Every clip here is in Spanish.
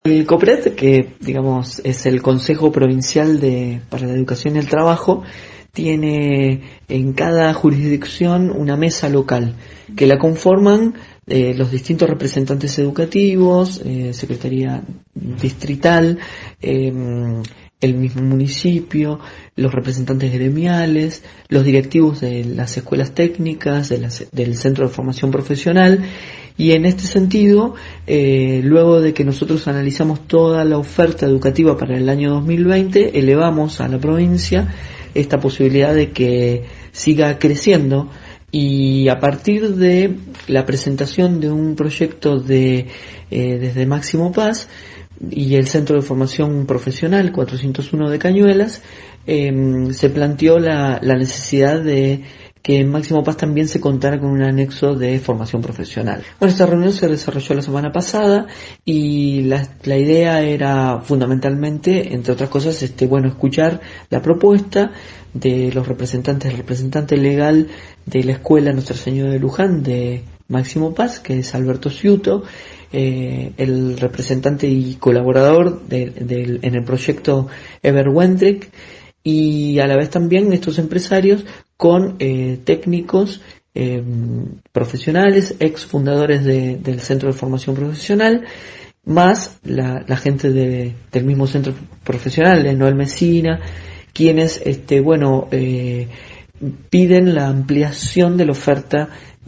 El COPRED, que digamos es el Consejo Provincial para la Educación y el Trabajo, tiene en cada jurisdicción una mesa local que la conforman los distintos representantes educativos, Secretaría Distrital, el mismo municipio, los representantes gremiales, los directivos de las escuelas técnicas, del Centro de Formación Profesional. Y en este sentido, luego de que nosotros analizamos toda la oferta educativa para el año 2020, elevamos a la provincia esta posibilidad de que siga creciendo, y a partir de la presentación de un proyecto desde Máximo Paz y el Centro de Formación Profesional 401 de Cañuelas, se planteó la necesidad de que en Máximo Paz también se contara con un anexo de formación profesional. Bueno, esta reunión se desarrolló la semana pasada y la idea era fundamentalmente, entre otras cosas, escuchar la propuesta de los representantes, el representante legal de la Escuela Nuestra Señora de Luján de Máximo Paz, que es Alberto Ciuto, el representante y colaborador en el proyecto Eber Wendrick, y a la vez también estos empresarios con técnicos profesionales, ex fundadores del Centro de Formación Profesional, más la gente del mismo centro profesional, de Noel Mesina, quienes piden la ampliación de la oferta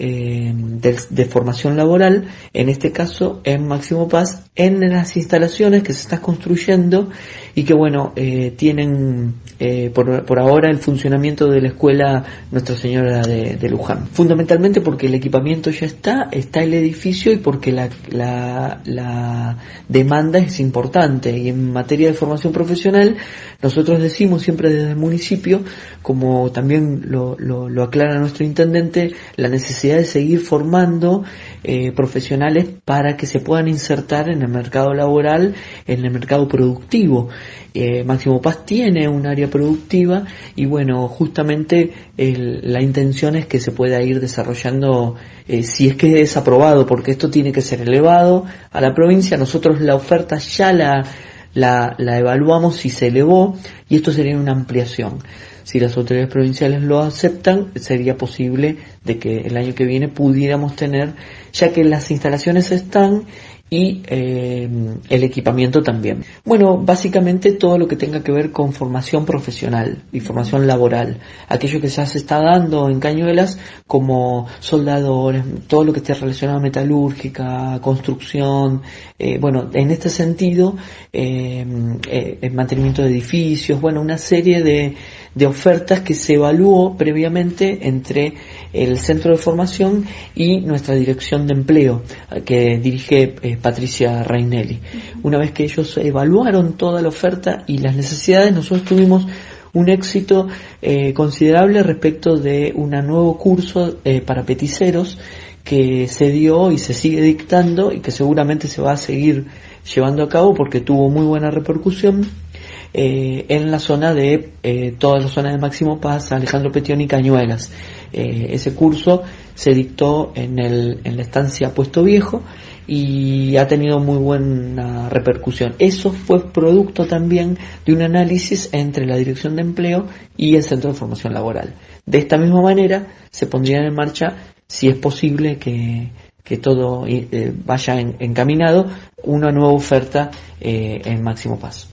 de formación laboral, en este caso en Máximo Paz, en las instalaciones que se están construyendo y que tienen por ahora el funcionamiento de la Escuela Nuestra Señora de Luján. Fundamentalmente porque el equipamiento ya está el edificio, y porque la demanda es importante. Y en materia de formación profesional, nosotros decimos siempre desde el municipio, como también lo aclara nuestro intendente, la necesidad de seguir formando profesionales para que se puedan insertar en el mercado laboral, en el mercado productivo. Máximo Paz tiene un área productiva y justamente la intención es que se pueda ir desarrollando, si es que es aprobado, porque esto tiene que ser elevado a la provincia. Nosotros la oferta ya la evaluamos y se elevó, y esto sería una ampliación. Si las autoridades provinciales lo aceptan, sería posible de que el año que viene pudiéramos tener, ya que las instalaciones están y el equipamiento también. Básicamente todo lo que tenga que ver con formación profesional y formación laboral, aquello que ya se está dando en Cañuelas, como soldadores, todo lo que esté relacionado a metalúrgica, construcción, en este sentido, el mantenimiento de edificios, una serie de ofertas que se evaluó previamente entre el centro de formación y nuestra dirección de empleo, que dirige Patricia Rainelli. Una vez que ellos evaluaron toda la oferta y las necesidades, nosotros tuvimos un éxito considerable respecto de un nuevo curso para peticeros que se dio y se sigue dictando, y que seguramente se va a seguir llevando a cabo porque tuvo muy buena repercusión en la zona toda la zona de Máximo Paz, Alejandro Petión y Cañuelas. Ese curso se dictó en la estancia Puesto Viejo y ha tenido muy buena repercusión. Eso fue producto también de un análisis entre la Dirección de Empleo y el Centro de Formación Laboral. De esta misma manera se pondrían en marcha, si es posible que todo vaya encaminado, una nueva oferta en Máximo Paz.